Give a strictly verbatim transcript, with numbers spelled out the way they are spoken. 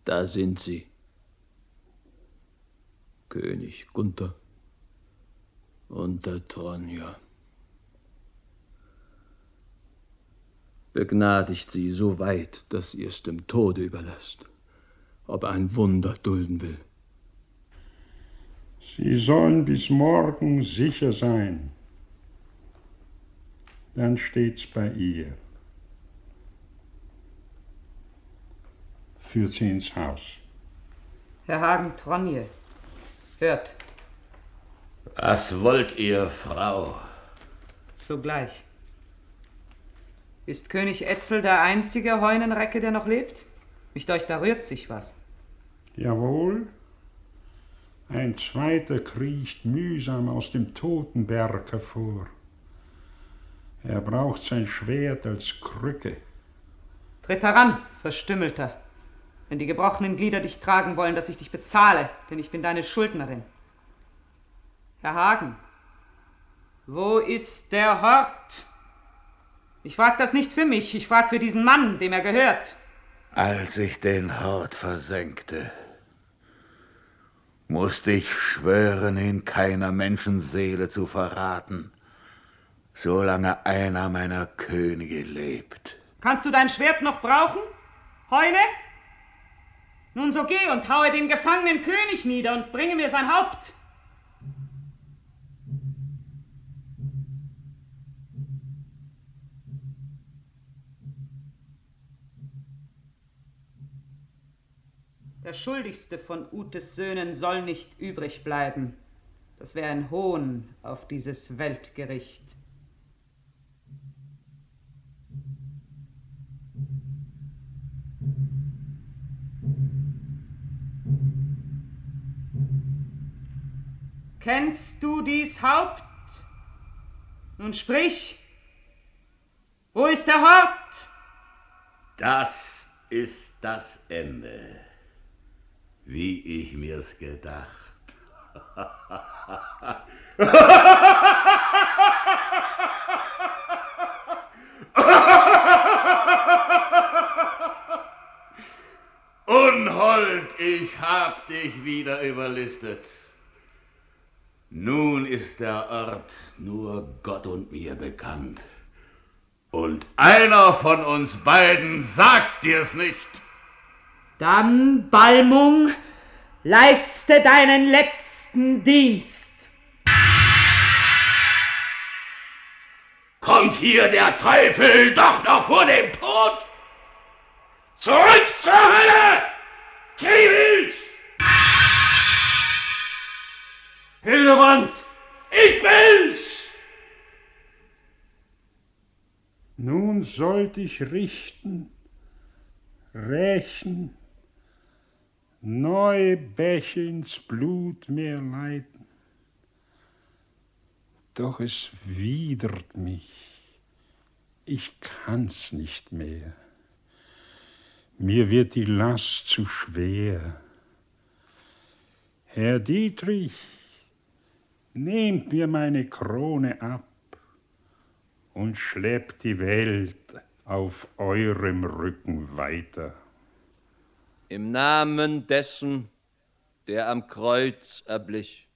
Da sind sie. König Gunther und der Tronje. Begnadigt sie so weit, dass ihr es dem Tode überlasst, ob er ein Wunder dulden will. Sie sollen bis morgen sicher sein. Dann steht's bei ihr. Führt sie ins Haus. Herr Hagen Tronje, hört. Was wollt ihr, Frau? Sogleich. Ist König Etzel der einzige Heunenrecke, der noch lebt? Mich deucht, da rührt sich was. Jawohl. Ein zweiter kriecht mühsam aus dem Totenberg hervor. Er braucht sein Schwert als Krücke. Tritt heran, Verstümmelter, wenn die gebrochenen Glieder dich tragen wollen, dass ich dich bezahle, denn ich bin deine Schuldnerin. Herr Hagen, wo ist der Hort? Ich frag das nicht für mich, ich frag für diesen Mann, dem er gehört. Als ich den Hort versenkte, musste ich schwören, ihn keiner Menschenseele zu verraten, solange einer meiner Könige lebt. Kannst du dein Schwert noch brauchen, Heune? Nun so geh und haue den gefangenen König nieder und bringe mir sein Haupt. Der Schuldigste von Utes Söhnen soll nicht übrig bleiben. Das wäre ein Hohn auf dieses Weltgericht. Kennst du dies Haupt? Nun sprich, wo ist der Hort? Das ist das Ende, wie ich mir's gedacht. Unhold, ich hab dich wieder überlistet. Nun ist der Ort nur Gott und mir bekannt. Und einer von uns beiden sagt dir's nicht. Dann, Balmung, leiste deinen letzten Dienst. Kommt hier der Teufel doch noch vor dem Tod? Zurück zur Hölle! Tribüs! Hildebrand! Ich will's! Nun sollt ich richten, rächen, neue Bäche ins Blut mir leiten. Doch es widert mich, ich kann's nicht mehr. Mir wird die Last zu schwer. Herr Dietrich, nehmt mir meine Krone ab und schleppt die Welt auf eurem Rücken weiter. Im Namen dessen, der am Kreuz erblich,